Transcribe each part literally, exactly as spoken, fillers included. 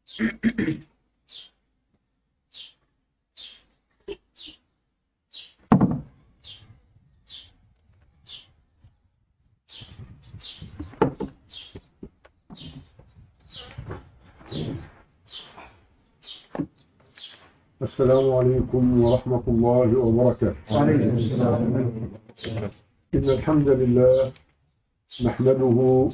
السلام عليكم ورحمة الله وبركاته. وعليكم السلام. إن الحمد لله نحمده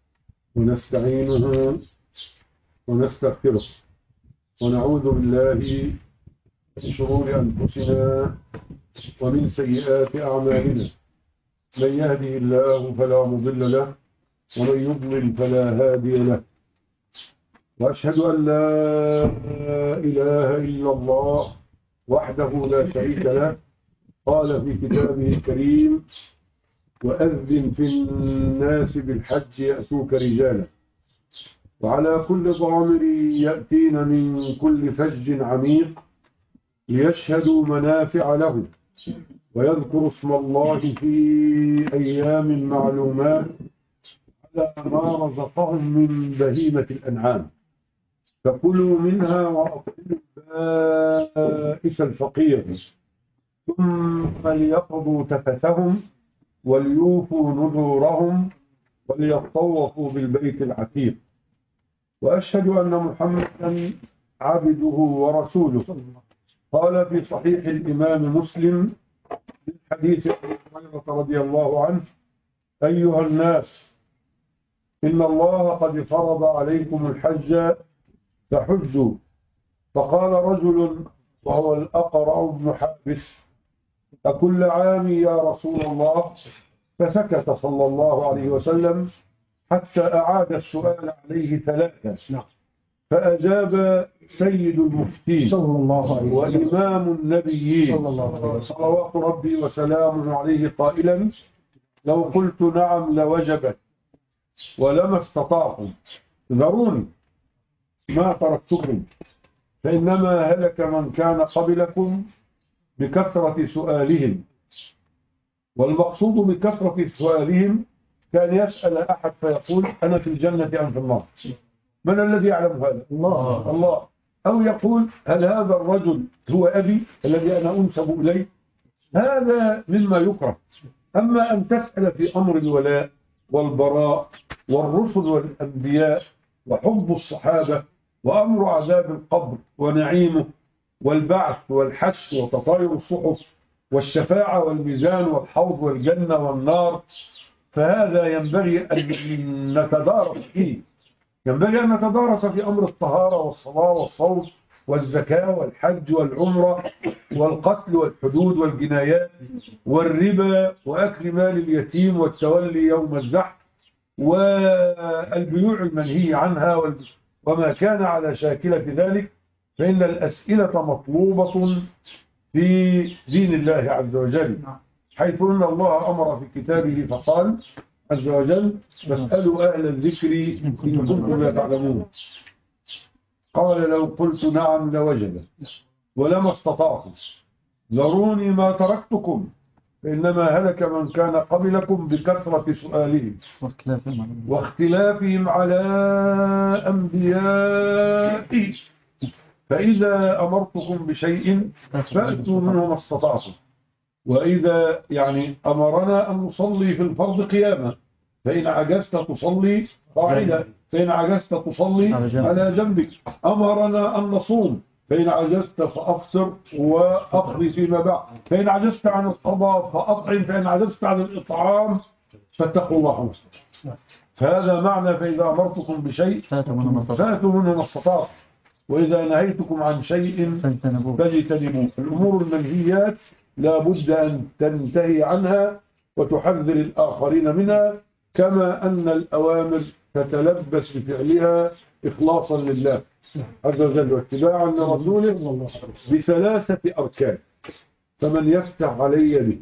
ونستعينه ونستغفره ونعوذ بالله من شرور أنفسنا ومن سيئات أعمالنا. من يهدي الله فلا مضل له ومن يضلل فلا هادي له. وأشهد أن لا إله إلا الله وحده لا شريك له قال في كتابه الكريم: وأذن في الناس بالحج يأتوك رجالا وعلى كل ضامر يأتين من كل فج عميق ليشهدوا منافع له ويذكروا اسم الله في أيام معلومات على ما رزقهم من بهيمة الأنعام فكلوا منها وأطعموا البائس الفقير ثم ليقضوا تفثهم وليوفوا نذورهم وليطوفوا بالبيت العتيق. وأشهد أن محمدا عبده ورسوله. قال في صحيح الإمام مسلم من حديث أبي هريرة رضي الله عنه: أيها الناس، إن الله قد فرض عليكم الحج فحجوا. فقال رجل وهو الأقرع بن حابس: أكل عام يا رسول الله؟ فسكت صلى الله عليه وسلم حتى أعاد السؤال عليه ثلاثة. فأجاب سيد المفتين وإمام النبيين صلوات ربي وسلامه عليه قائلا: لو قلت نعم لوجبت ولما استطعتم ذروني ما تركتكم، فإنما هلك من كان قبلكم بكثرة سؤالهم. والمقصود بكثرة سؤالهم كان يسأل أحد فيقول: أنا في الجنة أم في النار؟ من الذي يعلم هذا؟ الله. الله. أو يقول: هل هذا الرجل هو أبي الذي أنا أنسب إليه؟ هذا مما يكره. أما أن تسأل في أمر الولاء والبراء والرسل والأنبياء وحب الصحابة وأمر عذاب القبر ونعيمه والبعث والحشر وتطاير الصحف والشفاعة والميزان والحوض والجنة والنار، فهذا ينبغي أن نتدارس فيه. ينبغي أن نتدارس في أمر الطهارة والصلاة والصوم والزكاة والحج والعمرة والقتل والحدود والجنايات والربا وأكل مال اليتيم والتولي يوم الزحف والبيوع المنهي عنها وما كان على شاكلة ذلك. فإن الأسئلة مطلوبة في دين الله عز وجل، حيث أن الله أمر في كتابه فقال عز وجل: فاسألوا أهل الذكر إن كنتم لا تعلمون. قال: لو قلت نعم لوجب ولما استطعتم ذروني ما تركتكم، فإنما هلك من كان قبلكم بكثرة سؤالهم واختلافهم على أنبيائي، فإذا أمرتكم بشيء فأتوا منه ما استطعتم. وإذا يعني أمرنا أن نصلي في الفرض قياما، فإن عجزت تصلي قاعدة، فإن عجزت تصلي على جنبك. أمرنا أن نصوم، فإن عجزت فأفطر وأقضي فيما بعد، فإن عجزت عن القضاء فأطعم، فإن عجزت عن الإطعام فاتقوا الله. فهذا معنى: فإذا أمرتكم بشيء فاتوا منه ما استطعتم، وإذا نهيتكم عن شيء فاجتنبوه. الأمور المنهيات لا بد أن تنتهي عنها وتحذر الآخرين منها، كما أن الأوامر تتلبس بفعلها إخلاصا لله عز وجل واتباعا لرسوله بثلاثة أركان. فمن يفتح علي به،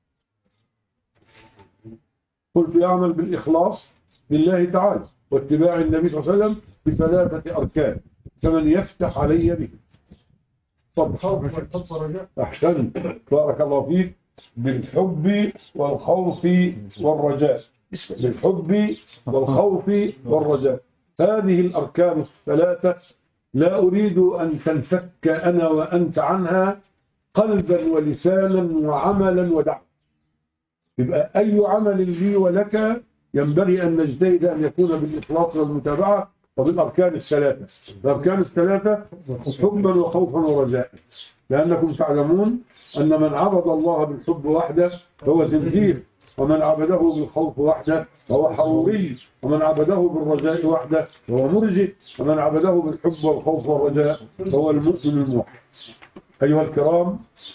قلت يعمل بالإخلاص لله تعالى واتباع النبي صلى الله عليه وسلم بثلاثة أركان. فمن يفتح علي به، طب أحسن بارك الله فيك، بالحب والخوف والرجاء، بالحب والخوف والرجاء. هذه الأركان الثلاثة لا أريد أن تنفك أنا وأنت عنها قلبا ولسانا وعملا ودعوة. يبقى أي عمل لي ولك ينبغي أن نجتهد أن يكون بالإخلاص والمتابعة وبالأركان الثلاثة. الأركان الثلاثة حبا وخوفا ورجاء، لأنكم تعلمون أن من عبد الله بالحب وحده فهو زنديق، ومن عبده بالخوف وحده فهو حروري، ومن عبده بالرجاء وحده فهو مرجئ، ومن عبده بالحب والخوف والرجاء فهو المؤمن الموحد. أيها الكرام،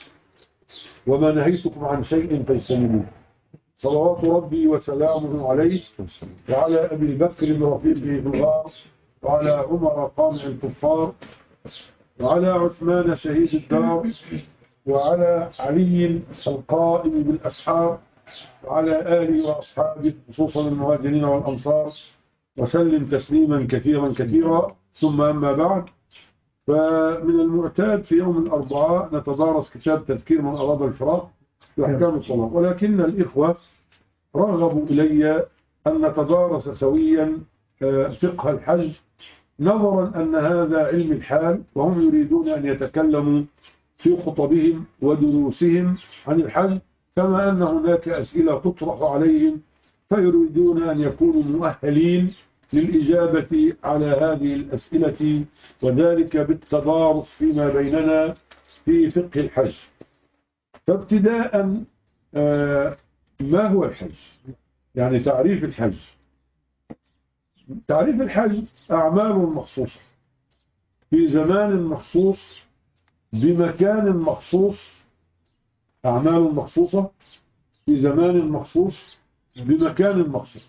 وما نهيتكم عن شيء فاجتنبوه. صلوات ربي وسلامه عليه وعلى أبي بكر رفيقه في الغار، وعلى عمر قامع الكفار، وعلى عثمان شهيد الدار، وعلى علي القائم بالأسحار، وعلى آله وأصحابه خصوصا المهاجرين والأنصار، وسلم تسليما كثيرا كثيرا. ثم أما بعد، فمن المعتاد في يوم الأربعاء نتدارس كتاب تذكير من أراد الفراق في أحكام الصلاة، ولكن الإخوة رغبوا إلي أن نتدارس سويا فقه الحج، نظرا أن هذا علم الحال وهم يريدون أن يتكلموا في خطبهم ودروسهم عن الحج، كما أن هناك أسئلة تطرح عليهم فيريدون أن يكونوا مؤهلين للإجابة على هذه الأسئلة، وذلك بالتدارس فيما بيننا في فقه الحج. فابتداء ما هو الحج؟ يعني تعريف الحج. تعريف الحج أعمال مخصوصة في زمان مخصوص بمكان مخصوص، أعمال مخصوصة في زمان مخصوص بمكان مخصوص.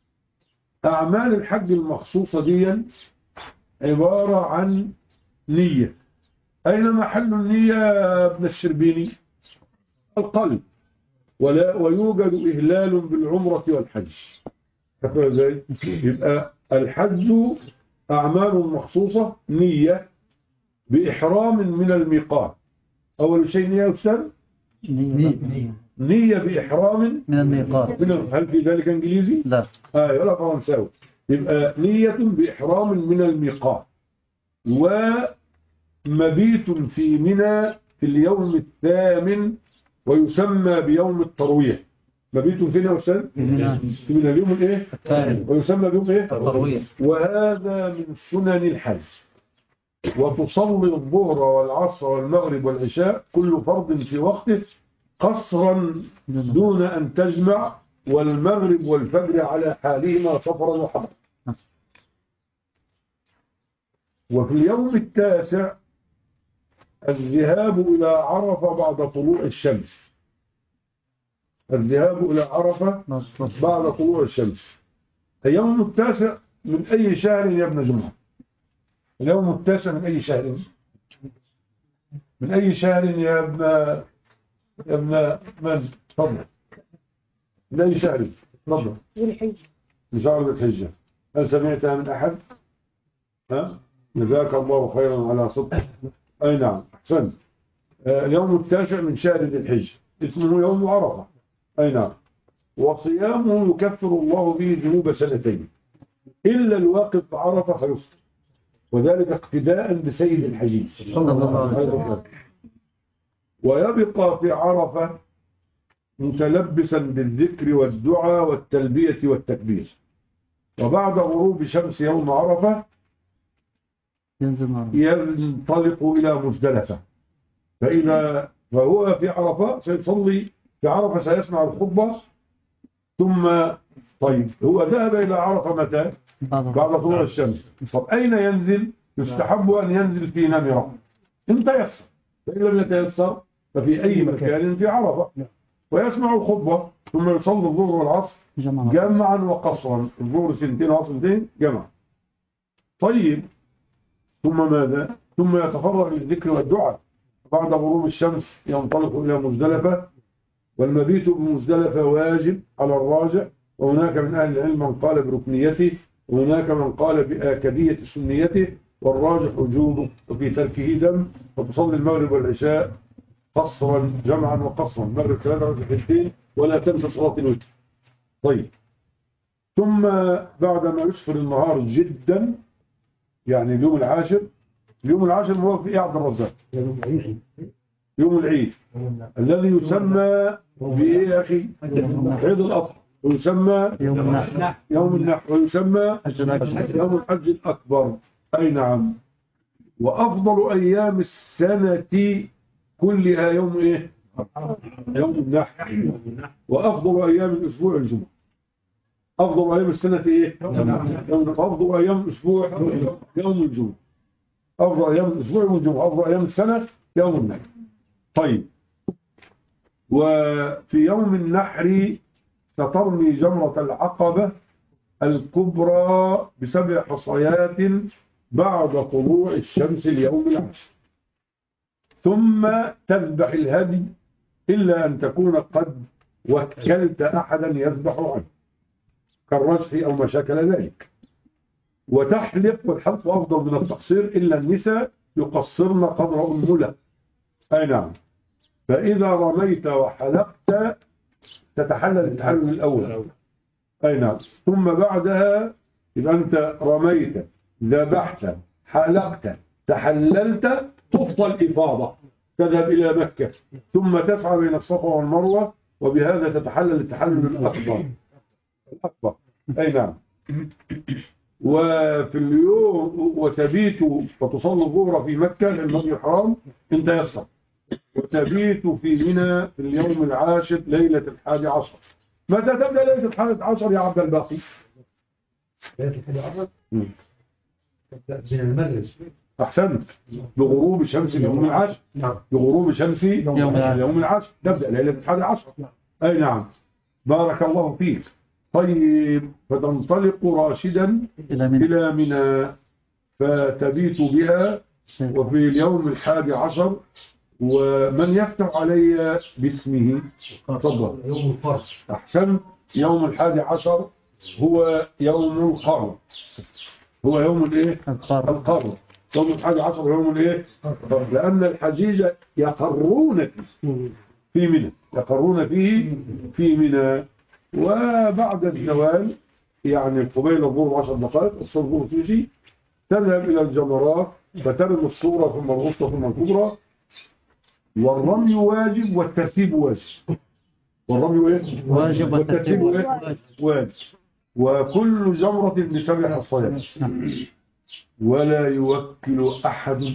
أعمال الحج المخصوصة دي عبارة عن نية. أين محل النية يا ابن الشربيني؟ القلب. ولا ويوجد إهلال بالعمرة والحج. يبقى الحج أعمال مخصوصة، نية بإحرام من الميقات. أول شيء نية أستاذ؟ نية نية بإحرام من الميقات. هل في ذلك إنجليزي؟ لا. آه ولا فرنساوي. يبقى نية بإحرام من الميقات، ومبيت في منى في اليوم الثامن ويسمى بيوم التروية. مبيت فين يا أستاذ؟ في منى اليوم الإيه؟ الثامن ويسمى بيوم إيه؟ التروية. وهذا من سنن الحج. وتصلي الظهر والعصر والمغرب والعشاء كل فرض في وقته قصرا دون أن تجمع، والمغرب والفجر على حالهما سفرا وحضرا. وفي اليوم التاسع الذهاب إلى عرفة بعد طلوع الشمس. الذهاب إلى عرفة بعد طلوع الشمس. اليوم التاسع من أي شهر يا ابن جمعة؟ اليوم التاسع من أي شهر؟ من أي شهر يا ابن يا ابن من؟ تفضل. من أي شهر؟ تفضل. من شهر ذي الحجة. هل سمعتها من أحد؟ ها؟ جزاك الله خيرا على صدق. أي نعم، أحسنت. اليوم التاسع من شهر ذي الحجة اسمه يوم عرفة. أي نعم. وصيامه يكفر الله به ذنوب سنتين، إلا الواقف بعرفة فيفطر، وذلك اقتداء بسيد الحجيج صلى الله عليه وسلم. ويبقى في عرفة متلبسا بالذكر والدعاء والتلبية والتكبير. وبعد غروب شمس يوم عرفة ينطلق إلى مزدلفة. فإذا فهو في عرفة سيصلي في عرفة، سيسمع الخطبة، ثم طيب هو ذهب إلى عرفة متى؟ بعد طلوع الشمس. طب أين ينزل؟ يستحب أن ينزل في نمرة إن تيسر، فإن لم يتيسر ففي أي مكان في عرفة، ويسمع الخطبة، ثم يصلي الظهر والعصر جمعا وقصرا. الظهر سنتين وعصر سنتين جمع. طيب ثم ماذا؟ ثم يتفرغ للذكر والدعاء. بعد غروب الشمس ينطلق إلى مزدلفة، والمبيت بمزدلفة واجب على الراجع، وهناك من أهل العلم من قال بركنيته، وهناك من قال بآكدية سنيته، والراجح وجوبه وفي تركه دم. وتصلي المغرب والعشاء قصرا جمعا وقصرا، المغرب ثلاثة ركعتين ولا تنسى صلاة الوتر. طيب ثم بعدما يسفر النهار جدا، يعني اليوم العاشر اليوم العاشر موافق إيه يا عبد الرزاق؟ يوم العيد الذي يسمى بإيه يا أخي؟ عيد الأضحى، ويسمى يوم النحر يوم النحر، ويسمى حج الأكبر يوم الحج الأكبر. أي نعم. وأفضل أيام السنة كلها يوم إيه؟ يوم النحر. وأفضل أيام الأسبوع الجمعة. أفضل أيام السنة إيه؟ يوم أفضل أيام الأسبوع يوم الجمعة. أفضل أيام الأسبوع يوم الجمعة. أفضل أيام السنة يوم النحر. طيب، وفي يوم النحر سترمي جمرة العقبة الكبرى بسبع حصيات بعد طلوع الشمس اليوم العاشر، ثم تذبح الهدي إلا أن تكون قد وكلت أحدا يذبح عنه كالرجح أو ما شاكل ذلك، وتحلق، والحلق أفضل من التقصير إلا النساء يقصرن قدر أنملة. أي نعم. فإذا رميت وحلقت تتحلل التحلل الأول. أي نعم. ثم بعدها يبقى أنت رميت، ذبحت، حلقت، تحللت، تفضل الإفاضة، تذهب إلى مكة، ثم تسعى بين الصفا والمروة، وبهذا تتحلل التحلل الأكبر الأكبر. أي نعم. وفي اليوم وتبيت وتصلي الظهر في مكة للمسجد الحرام إن تيسر، وتبيت في منى في اليوم العاشر ليلة الحادي عشر. متى تبدأ ليلة الحادي عشر يا عبد الباقي؟ ليلة الحادي عشر تبدأ من المغرب. أحسنت. بغروب شمس اليوم العاشر. بغروب شمس يوم العاشر تبدأ ليلة الحادي عشر. أي نعم. بارك الله فيك. طيب، فتنطلق راشدا إلى منى فتبيت بها، وفي اليوم الحادي عشر ومن يفتح علي باسمه؟ تفضل. يوم القرن. أحسن. يوم الحادي عشر هو يوم القرن. هو يوم الايه؟ القرن. يوم الحادي عشر يوم الايه؟ لأن الحجيج يقرون فيه في منى، يقرون فيه في منى. وبعد الزوال يعني قبيل الظهر عشر دقائق الظهر تيجي، تذهب إلى الجمرات فترمي الصورة ثم الوسطى ثم الكبرى. والرمي واجب والترتيب واجب. والرمي ايه؟ واجب والترتيب واجب. واجب. وكل جمرة بسبع حصيات. ولا يوكل أحد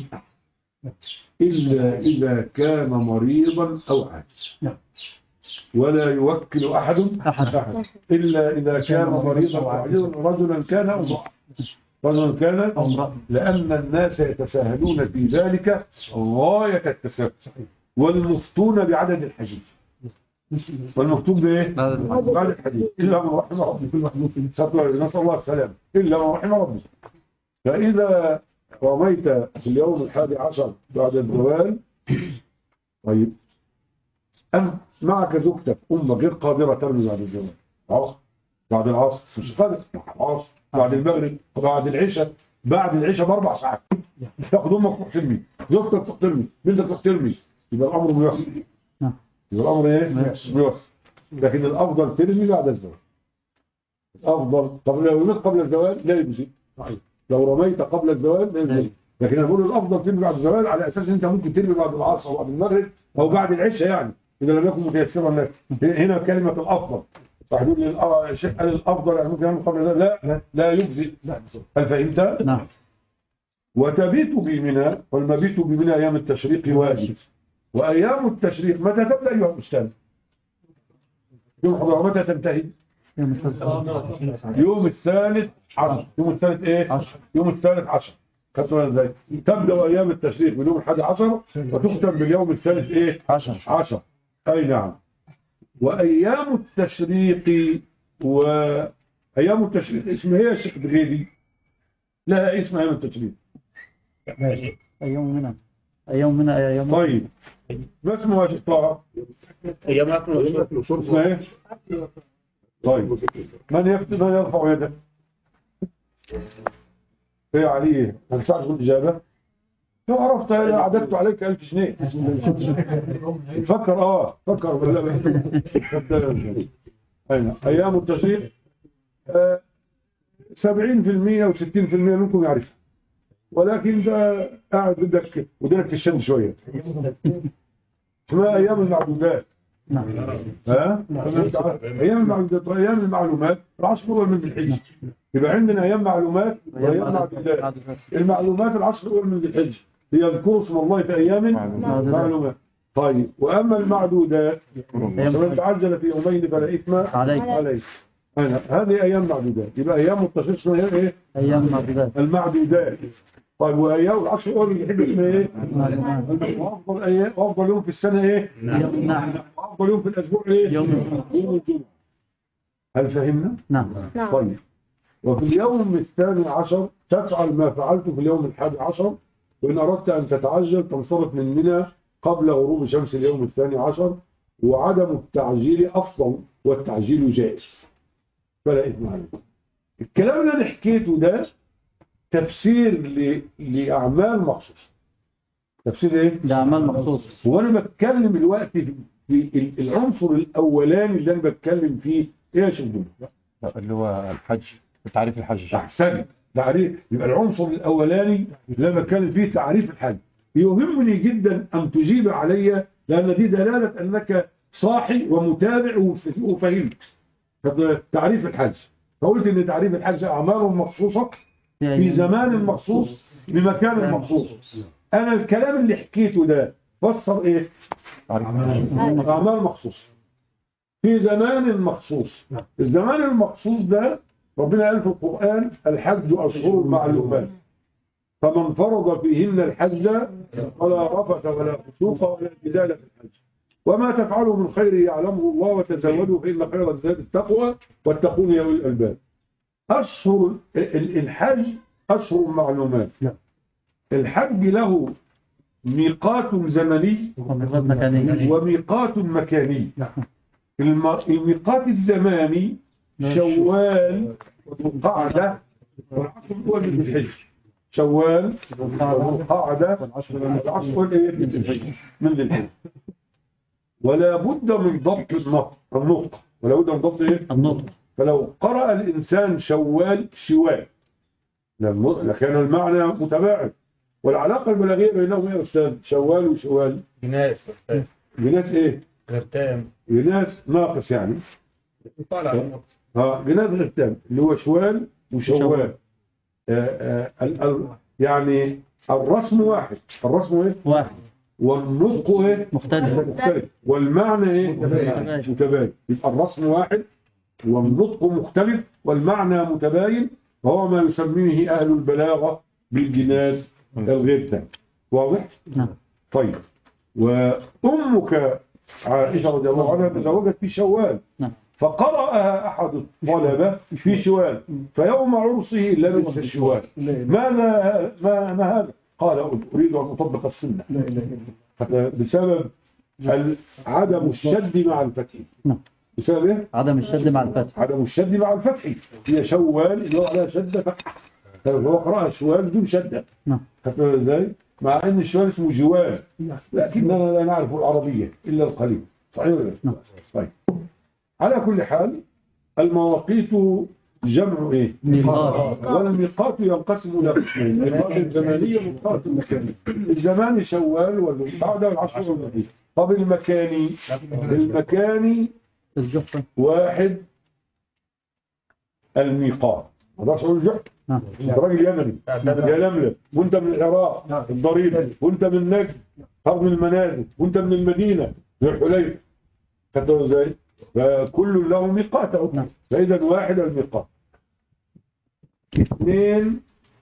إلا إذا كان مريضا أو عاجز. ولا يوكل أحد أحد إلا إذا كان مريضا أو عاجزا، رجلا كان أو امرأة. رجلا كان أو امرأة، لأن الناس يتساهلون في ذلك غاية التساهل. والمفتون بعدد الحجيج. والمفتون بإيه؟ بعد الحديث إلا من رحم ربي. نسأل الله السلام. إلا من رحم ربي. فإذا رميت في اليوم الحادي عشر بعد الزوال، طيب، أنت معك زوجتك أمة غير قادرة ترمي بعد الزوال، عصر بعد العصر مش قادر، عصر بعد المغرب، بعد العشاء، بعد العشاء بأربع ساعات تاخد أمك تروح ترمي، زوجتك تروح ترمي، بنتك تروح ترمي، يبقى الأمر ميسر. يبقى الأمر إيه؟ ميسر. لكن الأفضل ترمي بعد الزوال. الأفضل. طب لو رميت قبل الزوال لا يجزي. لو رميت قبل الزوال لا يجزي. لكن أقول الأفضل ترمي بعد الزوال على أساس أنت ممكن ترمي بعد العصر أو بعد المغرب أو بعد العشاء، يعني إذا لم يكن متيسرا لك. هنا كلمة الأفضل. فحدود الشيء قال الأفضل يعني ممكن يعمل قبل الزوال. لا لا, لا يجزي. هل فهمت؟ نعم. وتبيت بمنى، والمبيت بمنى أيام التشريق واجب. وأيام التشريق متى تبدأ أيها الأستاذ؟ يوم حضر متى تنتهي؟ يوم الثالث عشر. يوم الثالث ايه؟ عشر. يوم الثالث عشر. خدتوا ازاي؟ تبدأ أيام التشريق باليوم الحادي عشر وتختم باليوم الثالث ايه؟ عشر. عشر. أي نعم. وأيام التشريق وأيام التشريق اسمها ايه يا شيخ بغيدي؟ لها اسم أيام التشريق. أيام منى. أيام منى أيام. طيب. ما اسمها يا شيخ طه؟ أيام أكل وشرب. اسمها ايه؟ طيب، من يفتح من يرفع يده؟ ايه عليه؟ هنساعد في الإجابة؟ لو عرفت عددت عليك ألف جنيه. فكر اه فكر بالله. أين أيام التشريق؟ سبعين في المية وستين في المية منكم يعرفها. ولكن ده قاعد بدك ودنك تشد شويه. اسمها ايام المعدودات. نعم. ها؟ ايام المعدودات وايام المعلومات العشر الاول من ذي الحجه. يبقى عندنا ايام معلومات وايام معدودات. المعلومات العشر الاول من ذي الحجه ليذكروا اسم الله في ايام معلومات. طيب واما المعدودات فمن تعجل في يومين فلا اثم عليك. عليه. هذه ايام معدودات. يبقى ايام التشريق اسمها ايه؟ ايام المعدودات. المعدودات. طيب وايام العشر الاول من الحجه اسمها ايه؟ وافضل ايام وافضل يوم في السنه ايه؟ يوم النحر. وافضل يوم في الاسبوع ايه؟ يوم الجمعه. يوم الجمعه. هل فهمنا؟ نعم. طيب وفي اليوم الثاني عشر تفعل ما فعلت في اليوم الحادي عشر، وإن أردت أن تتعجل تنصرف من منى قبل غروب شمس اليوم الثاني عشر، وعدم التعجيل أفضل والتعجيل جائز فلا إثم عليه. الكلام اللي أنا حكيته ده تفسير ل... لأعمال مخصوصة. تفسير إيه؟ لأعمال مخصوصة. وأنا بتكلم دلوقتي في, في العنصر الأولاني اللي أنا بتكلم فيه إيه يا شيخ جمال؟ اللي هو الحج، تعريف الحج. أحسن. تعريف. يبقى العنصر الأولاني اللي أنا بتكلم فيه تعريف الحج. يهمني جدا أن تجيب علي، لأن دي دلالة أنك صاحي ومتابع وفهمت تعريف الحج. فقلت أن تعريف الحج أعمال مخصوصة في زمان مخصوص بمكان مخصوص. أنا الكلام اللي حكيته ده فسر إيه؟ أعمال مخصوصة في زمان مخصوص. الزمان المخصوص ده ربنا قال في القرآن الحج أشهر معلومات، فمن فرض فيهن الحج ولا رفث ولا فسوق ولا جدال في الحج، وما تفعلوا من خير يعلمه الله وتزودوا فإن خير الزاد التقوى واتقون يا أولي الألباب. أشهر الحج أشهر معلومات. الحج له ميقات زمني وميقات مكاني. الميقات الزماني شوال وذو-القعدة والعشر الأول من الحج. شوال وذو-القعدة والعشر الأول من الحج. ولا بد من ضبط النطق النطق ولا بد من ضبط ايه؟ النطق. فلو قرأ الإنسان شوال شوال لكان المعنى متباعد. والعلاقة البلاغية بينهم يا أستاذ شوال وشوال جناس جناس إيه؟ غرتان. جناس ناقص يعني. طالع النقص. ها جناس غرتان اللي هو شوال وشوال. آآ آآ يعني الرسم واحد. الرسم إيه؟ واحد. والنطق إيه؟ مختلف. مختلف. والمعنى إيه؟ متباين. يبقى الرسم واحد والنطق مختلف والمعنى متباين، وهو ما يسميه أهل البلاغة بالجناس الغرتان. واضح؟ نعم. طيب وأمك عائشة رضي الله عنها تزوجت في شوال. نعم. فقرأها أحد الطلبة في شوال، فيوم عرسه لبس الشوال. ماذا ما, ما هذا؟ قال أريد أن أطبق السنة بسبب عدم الشد مع الفتح. نعم. بسبب إيه؟ عدم الشد مع الفتح. عدم الشد مع الفتح. هي شوال اللي هو عليها شدة فتح، هو قرأها شوال بدون شدة. نعم. خدتوا ازاي؟ مع ان الشوال اسمه جوال لكننا لا نعرف العربية الا القليل. صحيح ولا لا؟ طيب على كل حال المواقيت جمع ايه؟ ميقات. والميقات ينقسم الى قسمين، ميقات الزمانية وميقات المكاني. الزماني شوال والقعدة والعشر والمدينة. طب المكاني؟ المكاني الجحفة واحد الميقات. ما اقدرش اقول الجحفة. انت راجل يمني يا لملم، وانت من العراق الضريب، وانت من نجد حرب المنازل، وانت من المدينه ذو الحليفه. خدتوا ازاي؟ فكل له ميقاته. فاذا واحد الميقات. اثنين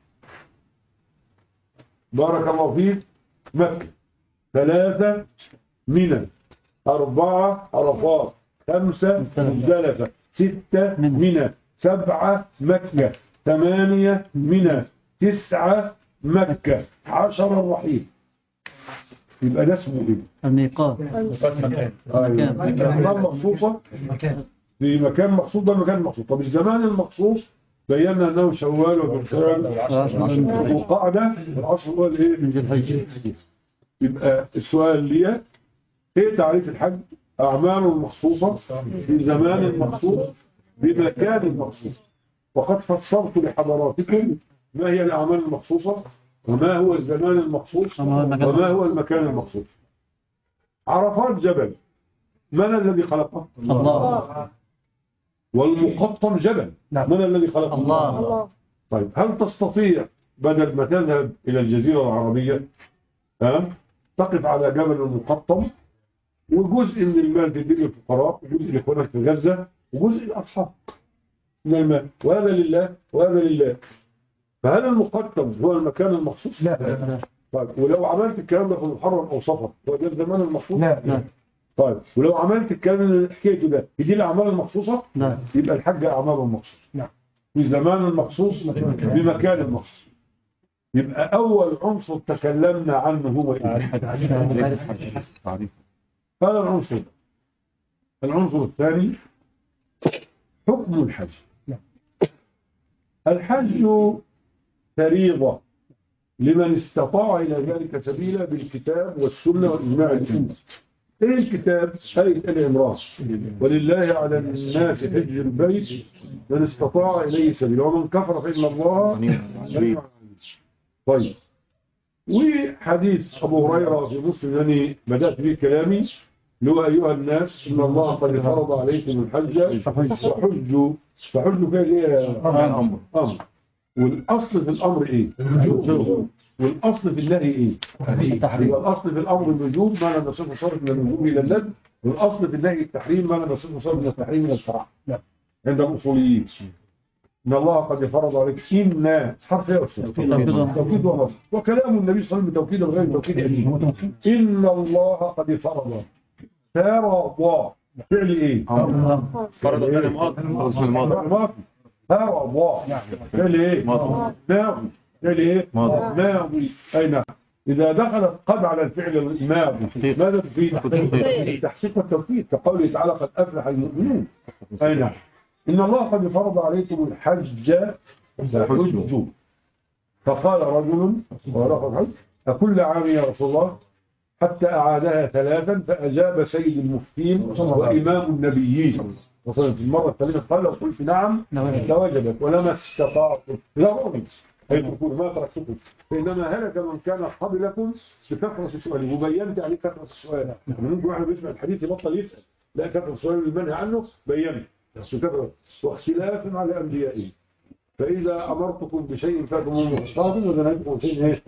بارك الله فيك مكه. ثلاثه منى. اربعه عرفات. خمسه مزدلفه. سته منى. سبعه مكه. ثمانية منى. تسعة مكة. عشر الرحيل. يبقى ده اسمه ايه؟ الميقات. مكان. مكان مخصوصة في مكان مخصوص. ده مكان مخصوص. طب الزمان المخصوص بينا انه شوال وبالفعل وقعدة العشر الاول ايه؟ من ذي الحجة. يبقى السؤال لي ايه تعريف الحج؟ اعمال مخصوصة في زمان مخصوص بمكان مخصوص. وقد فسرت لحضراتكم ما هي الأعمال المخصوصة وما هو الزمان المخصوص وما هو المكان وما هو المكان المخصوص. عرفات جبل، من الذي خلقه؟ الله. والمقطم جبل، من الذي خلقه؟ الله. طيب هل تستطيع بدل ما تذهب إلى الجزيرة العربية ها تقف على جبل المقطم وجزء من المال تديه للفقراء وجزء لإخوانك في غزة وجزء للأصحاب من المال، وهذا لله وهذا لله. فهل المقطم هو المكان المخصوص؟ لا. طيب ولو عملت الكلام ده في محرم أو صفر هو ده الزمان المخصوص؟ لا. طيب ولو عملت الكلام اللي حكيته ده دي الأعمال المخصوصة؟ لا. يبقى الحج أعمال مخصوصة. نعم. في زمان مخصوص بمكان مخصوص. يبقى أول عنصر تكلمنا عنه هو إيه؟ هذا العنصر. العنصر الثاني حكم الحج. الحج فريضة لمن استطاع إلى ذلك سبيلا بالكتاب والسنة والإجماع الأمة. إيه الكتاب؟ آية آل عمران ولله على الناس حج البيت من استطاع إليه سبيلا ومن كفر فإن الله. طيب وحديث أبو هريرة في مسلم الذي بدأت به كلامي لو أيها الناس إن الله قد فرض عليكم الحج فحجوا. فحجوا فيها إيه؟ أمر. أمر. والأصل في الأمر إيه؟ الوجوب. والأصل في الله إيه؟ التحريم. والأصل في الأمر الوجوب ما لم يصف صرف من الوجوب إلى الندب، والأصل في النهي التحريم ما لم يصف صرف من التحريم إلى الكراهة. عند الأصوليين إن الله قد فرض عليك إن حرف يرسل توكيد ونصب وكلام النبي صلى الله عليه وسلم بتوكيد غير توكيد أدين. إن الله قد فرض فرض فعل إيه؟ فرض فعل ماضي. فرض فعل إيه؟ ماضي. فعل إيه؟ ماضي. أي نعم. إذا دخلت قد على الفعل الماضي ماذا تفيد؟ التحقيق والتوكيد كقوله تعالى قد أفلح المؤمنون. أي نعم. إن الله قد فرض عليكم الحج فحجوا. فقال رجل الحج أكل عام يا رسول الله حتى أعادها ثلاثا فأجاب سيد المفتين وإمام النبيين وصلت المرة الثالثة قال لو قلت نعم لوجبت ولما استطعتم لا رغم أي تقول ما تركتكم فإنما هلك من كان قبلكم بكثرة السؤال. وبينت عليه كثرة السؤال. ممكن واحد بيسمع الحديث يبطل يسأل لا كثرة السؤال المنهي عنه بينت واختلاف على أنبيائه. فإذا أمرتكم بشيء فاتموه مخصاص وذنبكم شيء.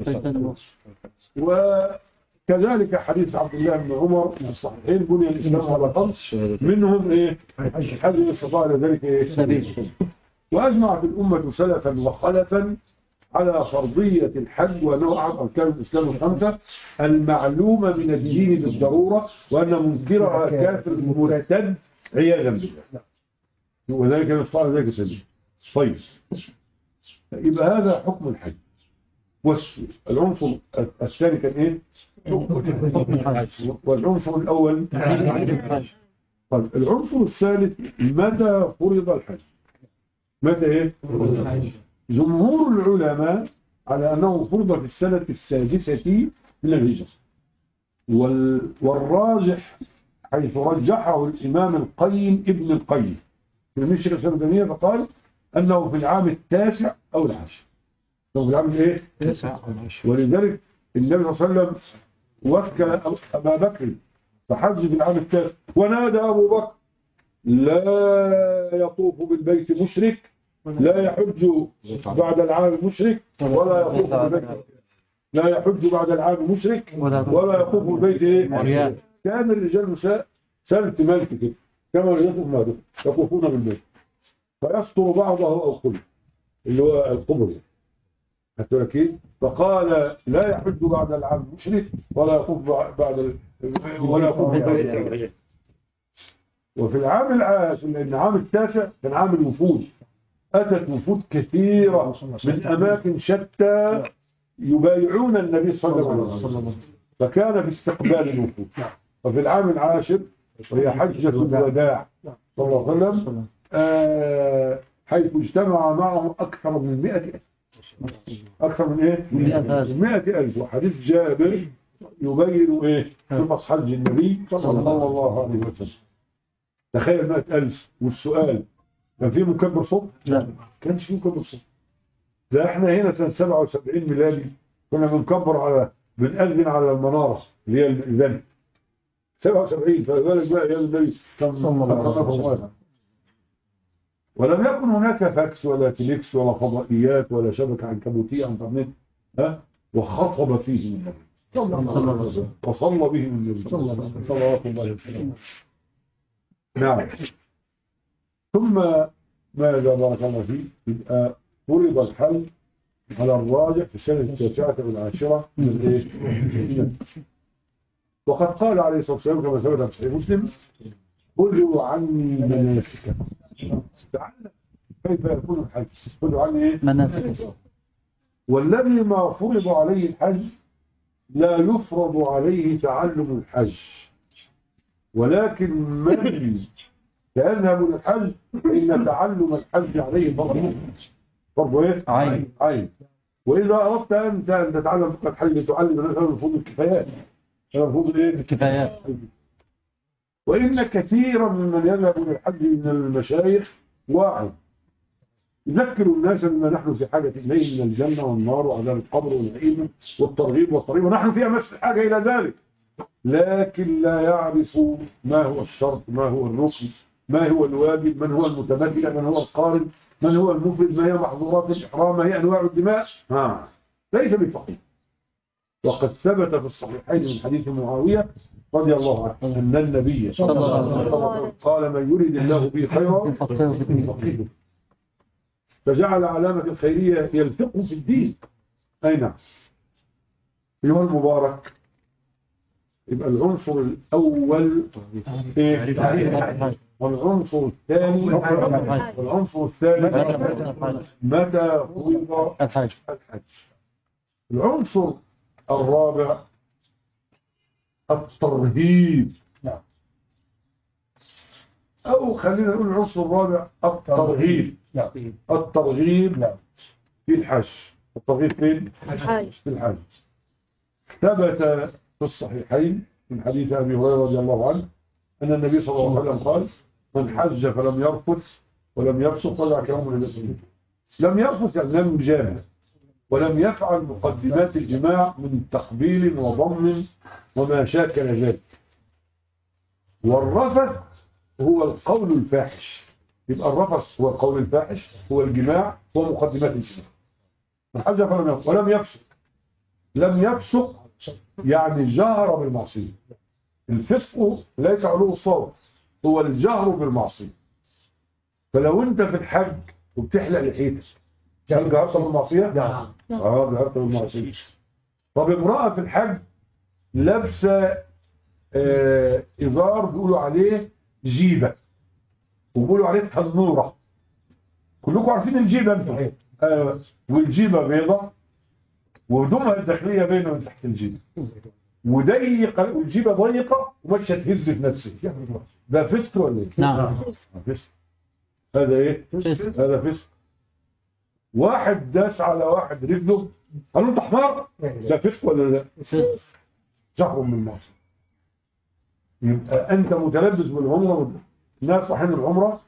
وكذلك حديث عبد الله بن عمر في الصحيحين بني الإسلام على خمس منهم إيه؟ الحج استطاع لذلك إيه؟ سبيل. وأجمعت الأمة سلفا وخلفا على فرضية الحج وأنه أحد أركان الإسلام الخمسة المعلومة من الدين بالضرورة وأن منكرها كافر مرتد عياذا بالله. وذلك يستطيع ذلك سبيل. طيب يبقى هذا حكم الحج. والعنصر الثاني كان ايه؟ والعنصر الاول طيب العنصر الثالث متى فرض الحج؟ متى ايه؟ جمهور العلماء على انه فرض في السنة السادسة من الهجرة. والراجح حيث رجحه الامام القيم ابن القيم في المشرق السردانية فقال أنه في العام التاسع أو العاشر. في العام الايه؟ التاسع أو العاشر. ولذلك النبي صلى الله عليه وسلم وكل أبا بكر فحج في العام التاسع ونادى أبو بكر لا يطوف بالبيت مشرك لا يحج بعد العام مشرك ولا يطوف بالبيت لا يحج بعد العام مشرك ولا يطوف بالبيت ايه؟ كان الرجال نساء سلت ملك كده كما يطوف ما يطوفون بالبيت فيسطر بعضه أو كله اللي هو القبر التركي. فقال لا يحج بعد العام مشرك ولا يطوف بعد ال... ولا يطوف بالبيت. وفي العام العاشر لأن العام التاسع كان عام الوفود أتت وفود كثيرة من أماكن شتى يبايعون النبي صلى الله عليه وسلم فكان في استقبال الوفود. وفي العام العاشر وهي حجة الوداع صلى الله عليه وسلم آه حيث اجتمع معه أكثر من مئة ألف. أكثر من إيه؟ مئة ألف. وحديث جابر يبين إيه؟ قصص حج النبي صلى الله عليه وسلم. تخيل مئة ألف. والسؤال كان فيه مكبر صوت؟ لا كانش فيه مكبر صوت. ده احنا هنا سنة سبعة وسبعين ميلادي كنا بنكبر على بنأذن على المنارة اللي هي الأذان سبعة وسبعين، فذلك بقى يا النبي صلى الله عليه وسلم. ولم يكن هناك فاكس ولا تليكس ولا فضائيات ولا شبكة عنكبوتية انترنت، ها، وخطب فيه النبي صلى الله عليه وسلم وصلى به النبي صلوات الله وسلامه. نعم. ثم ماذا بارك الله فيه؟ يبقى فرض الحج على الراجح في السنة التاسعة والعاشرة من الايه؟ وقد قال عليه الصلاة والسلام كما ثبت في صحيح مسلم: خذوا عني مناسككم. تعالى كيف يكون الحج؟ خذوا عني ايه؟ مناسك. والذي ما فرض عليه الحج لا يفرض عليه تعلم الحج، ولكن من يذهب للحج إن تعلم الحج عليه فرض. فرض ايه؟ عين. عين. وإذا أردت أنت أن تتعلم فقه الحج تعلم الناس مفهوم الكفايات. مفهوم الايه؟ الكفايات. وإن كثيرا ممن يذهب للحج من المشايخ واعظ يذكر الناس بما نحن في حاجة إليه من الجنة والنار وعذاب القبر والنعيم والترغيب والترهيب، ونحن في أمس حاجة إلى ذلك، لكن لا يعرف ما هو الشرط، ما هو الركن، ما هو الواجب، من هو المتمتع، من هو القارن، من هو المفرد، ما هي محظورات الإحرام، ما هي أنواع الدماء. ها. ليس بفقيه. وقد ثبت في الصحيحين من حديث معاوية رضي الله عنه أن النبي صلى الله عليه وسلم قال: من يريد الله به خيرا يفقهه. فجعل علامة الخيرية يلفقه في الدين. أي نعم. أيها المبارك، يبقى العنصر الأول إيه؟ والعنصر الثاني والعنصر الثالث متى فرض الحج. العنصر الرابع الترهيب. نعم. أو خلينا نقول العنصر الرابع الترغيب. نعم. الترغيب نعم. في الحج. الترغيب فين؟ الحج. في الحج. ثبت في الصحيحين من حديث أبي هريرة رضي الله عنه أن النبي صلى الله عليه وسلم قال: من حج فلم يرفث ولم يفسق فلا كلام لنفسه. لم يرفث يعني لم يجامع، ولم يفعل مقدمات الجماع من تقبيل وضم وما شاكل ذلك. والرفث هو القول الفاحش. يبقى الرفث هو القول الفاحش، هو الجماع، هو مقدمات الجماع. من حج فلم يفسق ولم يفسق. لم يفسق يعني جهر بالمعصية. الفسق ليس علو الصوت، هو الجهر بالمعصية. فلو انت في الحج وبتحلق لحيتك هل جهرت بالمعصية؟ نعم. اه جهرت بالمعصية. طب امرأة في الحج لابسة آه إزار بيقولوا عليه جيبة وبيقولوا عليه تنورة. كلكم عارفين الجيبة انتوا. آه والجيبة بيضة وهدومها الداخلية باينة من تحت الجيبة وضيقة، والجيبة ضيقة وماشية تهز في نفسك. ده فسق ولا ايه؟ نعم. فسق. هذا ايه؟ فسق. هذا فسق. واحد داس على واحد رجله قال له انت حمار. ده فسق ولا لا؟ فسق. جهر من المعصية. يبقى انت متلبس بالعمره. الناس رايحين العمره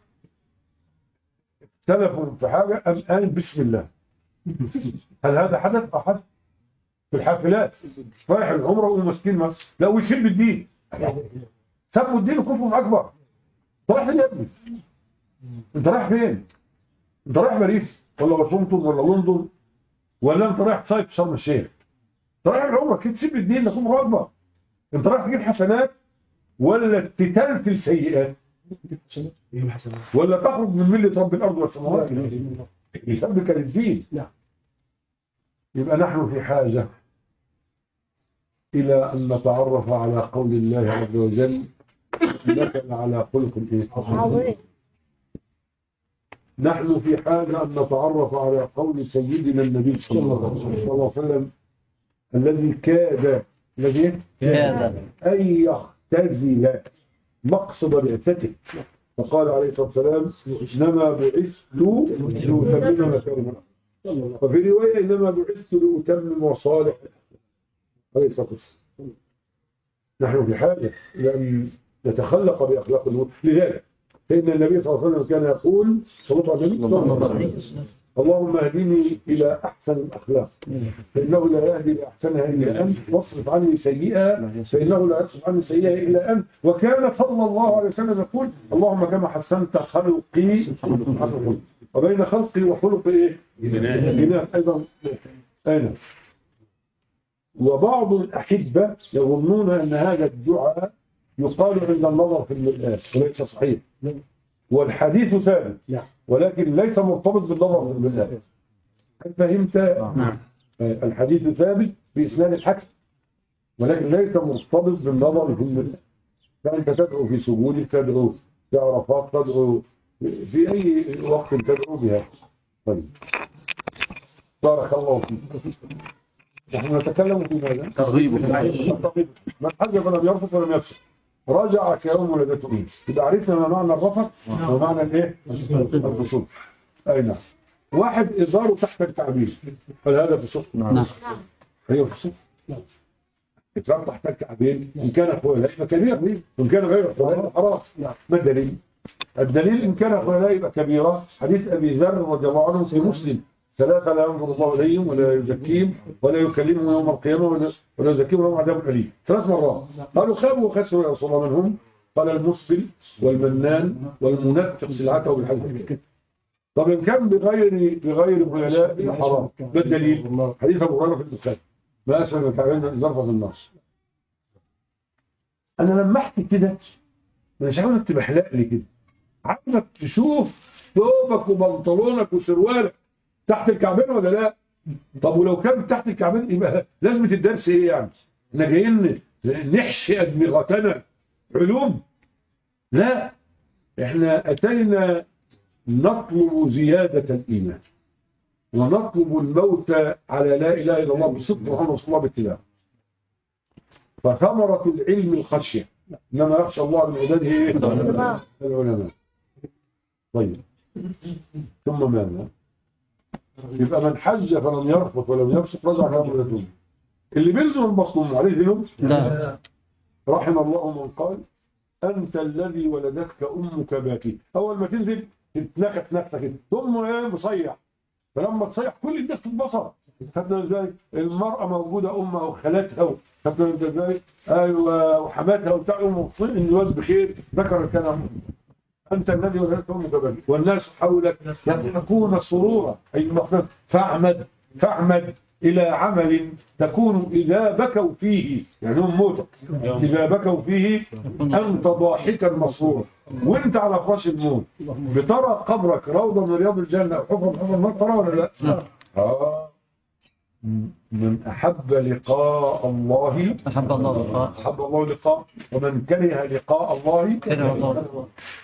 اختلفوا في حاجه ام قال بسم الله. هل هذا حدث او حدث؟ في الحافلات رايح العمره ومسكين ما لا ويسب الدين. سبوا الدين كفر اكبر. انت رايح فين يا ابني؟ انت رايح فين؟ انت رايح باريس ولا واشنطن ولا لندن ولا انت رايح تصيف في شرم الشيخ؟ انت رايح العمره كده تسيب الدين ده كفر اكبر. انت رايح تجيب حسنات ولا تتلتل سيئات؟ ولا تخرج من ملة رب الارض والسماوات يسبك للدين. يبقى نحن في حاجة إلى أن نتعرف على قول الله عز وجل: إنك على خلق عظيم. نحن في حاجة أن نتعرف على قول سيدنا النبي صلى الله عليه وسلم الذي كاد الذي كاد أن يختزل مقصد بعثته، فقال عليه الصلاة والسلام: إنما بعثت لأتمم مكارم الأخلاق. وفي رواية: إنما بعثت لأتمم مصالح عليه الصلاة والسلام. نحن في حاجة لأن نتخلق بأخلاق النور. لذلك فإن النبي صلى الله عليه وسلم كان يقول صلى الله عليه وسلم: اللهم اهدني إلى أحسن الأخلاق فإنه لا يهدي لأحسنها إلا أنت، واصرف عني سيئها فإنه لا يصرف عني سيئها إلا أنت. وكان صلى الله عليه وسلم يقول اللهم كما حسنت خلقي وبين خلقي وخلقي إيه؟ جناح أيضا أين. وبعض الأحبة يظنون أن هذا الدعاء يقال عند النظر في المرآة وليس صحيح، والحديث ثابت ولكن ليس مرتبط بالنظر في المرآة. هل فهمت؟ نعم. الحديث ثابت بإسناد الحكم ولكن ليس مرتبط بالنظر في المرآة. فأنت تدعو في سجودك، تدعو في عرفات، تدعو في أي وقت تدعو بها. طيب بارك الله فيك. نحن نتكلم في ماذا؟ ترغيب. من حج فلم يرفث ولم يفسق رجع كيوم ولدته إيه. يبقى عرفنا ما معنى الرفث ومعنى الايه؟ الفسوق. اي نعم. واحد ازاره تحت الكعبين هل هذا فسوق؟ نعم. هي فسوق؟ ازار تحت الكعبين ان كان خيلاء يبقى كبير وان كان غير خيلاء حرام. ما الدليل؟ الدليل ان كان خيلاء يبقى كبيره. حديث ابي ذر رضي الله عنه في مسلم ثلاثة لا ينظر الله إليهم ولا يزكيهم ولا يكلمهم يوم القيامة ولا يزكيهم لهم عذاب أليم. ثلاث مرات. قالوا خابوا وخسروا يا رسول الله من هم؟ قال المسفل والمنان والمنفق سلعته بالحلف. طب إن كان بغير بغير خيلاء حرام. ما الدليل؟ حديث أبو هريرة في البخاري ما أسفل من كعبين ظرفة الناس. أنا لما أحكي كده مش عاوزك تبحلق لي كده، عاوزك تشوف ثوبك وبنطلونك وسروالك تحت الكعبين ولا لا؟ طب ولو كان تحت الكعبين يبقى لازمة الدرس ايه يعني؟ احنا جايين نحشي ادمغتنا علوم؟ لا، احنا اتينا نطلب زيادة الايمان ونطلب الموت على لا اله الا الله بصدق محمد رسول الله باتباعه. فثمرة العلم الخشية، انما يخشى الله من عباده ايه؟ العلماء. طيب ثم ماذا؟ يبقى من حج فلم يرفث ولم يفسق رجع كيوم ولدته. اللي بيلزم المصلوم عليه ذنوب؟ لا. رحم الله من قال انت الذي ولدتك امك باكي. اول ما تنزل تتنكت نفسك ثم ايه مصيح، فلما تصيح كل الناس تتبصر. خدنا ازاي؟ المراه موجوده امها وخالتها، خدنا ازاي؟ ايوه وحماتها وبتاع ام الواد بخير ذكر الكلام. أنت الذي ولدت أمك باكي والناس حولك يضحكون سرورا. أيها فاعمد فاعمد إلى عمل تكون إذا بكوا فيه، يعني هم موتك إذا بكوا فيه أنت ضاحكا مسرورا. وأنت على فراش الموت بترى قبرك روضة من رياض الجنة أو حفرة من حفر النار، ترى ولا لا؟ آه. من أحب لقاء الله أحب الله لقاء أحب الله لقاء ومن كره لقاء الله كره الله.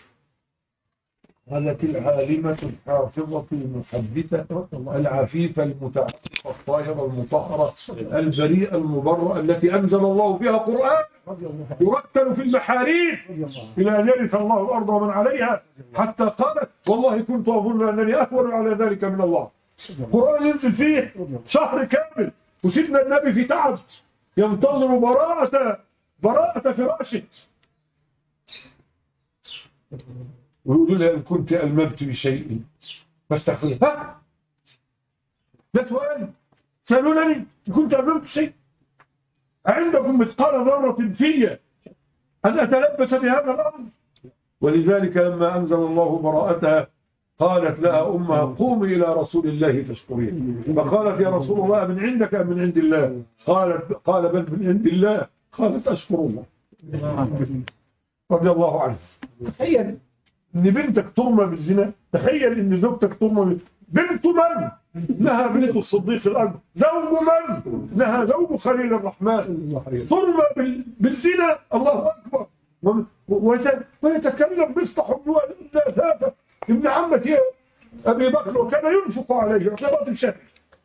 قالت العالمة الحافظة المحدثة العفيفة المتعففة الطاهرة المطهرة البريئة المبرأة التي أنزل الله فيها قرآن يرتل في المحاريب إلى أن يرث الله الأرض ومن عليها، حتى قالت والله كنت أظن أنني أهون على ذلك من الله. قرآن ينزل فيه شهر كامل وسيدنا النبي في تعب ينتظر براءة براءة فراشه، ويقولوا لها إن كنت ألممت بشيء فاستغفر. ها ده سؤال سألونني إن كنت ألممت بشيء عندكم مثقال ذرة في أن أتلبس بهذا الأمر؟ ولذلك لما أنزل الله براءتها قالت لها أمها قومي إلى رسول الله تشكرين. فقالت يا رسول الله من عندك أم من عند الله؟ قالت قال بل من عند الله. قالت أشكر الله رضي الله عنه. تخيل ان بنتك ترمى بالزنا، تخيل ان زوجتك ترمى. بنت من؟ انها بنت الصديق الأكبر. زوج من؟ انها زوج خليل الرحمن. ترمى بالزنا. الله اكبر. ويتكلم مصطح بن ذاته ابن عمة ابي بكر وكان ينفق عليه عقبات الشهر.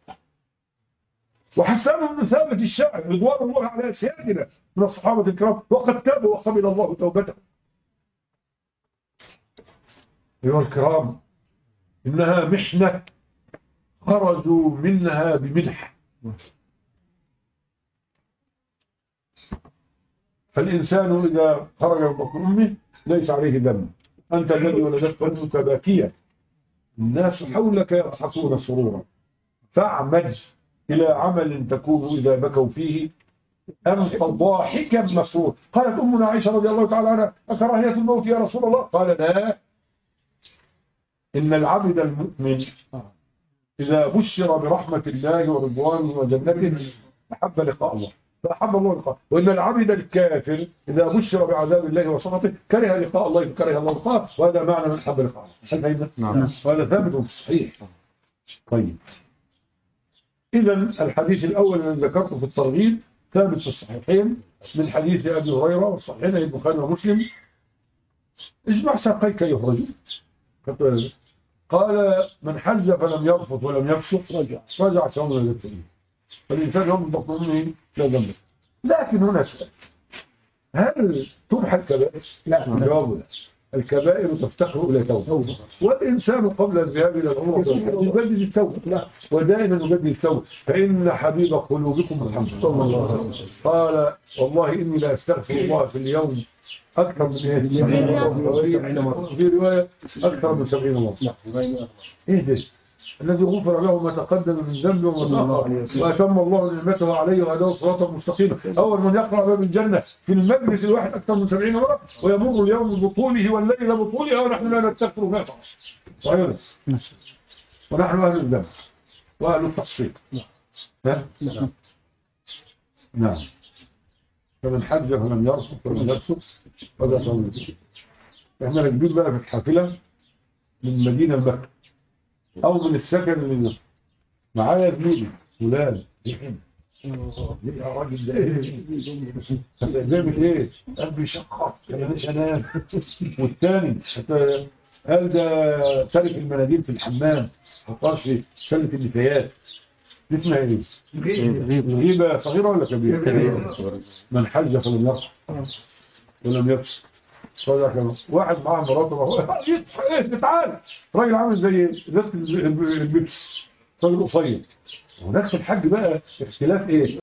وحسان بن ثابت الشاعر رضوان الله على سيادنا من الصحابة الكرام وقد تاب وقبل الله توبته. أيها الكرام إنها محنة خرجوا منها بمدح. فالإنسان إذا خرج من بطن أمه ليس عليه ذنب. أنت الذي ولدتك أمك باكية الناس حولك يضحكون سرورا فاعمد إلى عمل تكون إذا بكوا فيه أنت ضاحكا مسرور. قالت أمنا عائشة رضي الله تعالى عنها أكراهية الموت يا رسول الله؟ قال لا، إن العبد المؤمن إذا بشر برحمة الله ورضوانه وجنته أحب لقاء الله فأحب الله لقاءه، وإن العبد الكافر إذا بشر بعذاب الله وسخطه كره لقاء الله فكره الله لقاءه، وهذا معنى من أحب لقاء الله. هل نعم. وهذا ثابت صحيح. طيب، إذا الحديث الأول الذي ذكرته في الترغيب ثابت في الصحيحين من حديث أبي هريرة والصحيحين البخاري ومسلم: اجمع ساقيك يخرج. قال: من حج فلم يرفث ولم يفسق رجع رجع كما ولدته أمه. فالإنسان يوم بطن أمه لا ذنب. لكن هنا سؤال: هل تمحى الكبائر؟ لا، الجواب لا. الكبائر تفتقر إلى توبة، والإنسان قبل الذهاب إلى العمرة يجدد التوبة. لا، ودائما يجدد التوبة، فإن حبيب قلوبكم محمد صلى الله عليه وسلم قال: والله إني لا أستغفر الله في اليوم أكثر من إيه؟ في رواية أكثر من سبعين مرة. إيه ده؟ الذي غفر له ما تقدم من ذنبه وما تأخر، وأتم الله نعمته عليه وهداه صراطا مستقيما. أول من يقرأ باب الجنة في المجلس الواحد أكثر من سبعين مرة، ويمر اليوم بطوله والليل بطولها، ونحن لا نستغفر ما فعل. صحيح؟ ونحن أهل الذنب وأهل التقصير. نعم. فمن حج فلم يرفث ولم يفسق فذا قول. احنا راكبين بقى في الحافلة من مدينة مكة أو من السكن اللي معايا زميلي فلان يحب يا راجل ده بيعمل ايه؟ قلبي شقق مش انام. والثاني قال ده سلك المناديل في الحمام، حطاش في سلة النفايات. اسمها ايه؟ غيبة صغيرة ولا كبيرة؟ كبيرة. من حج فلم يرفث ولم يفسق. واحد معاه مراته ايه تعال، راجل عامل زي ذات البيبس، راجل قصير. هناك في الحج بقى اختلاف ايه؟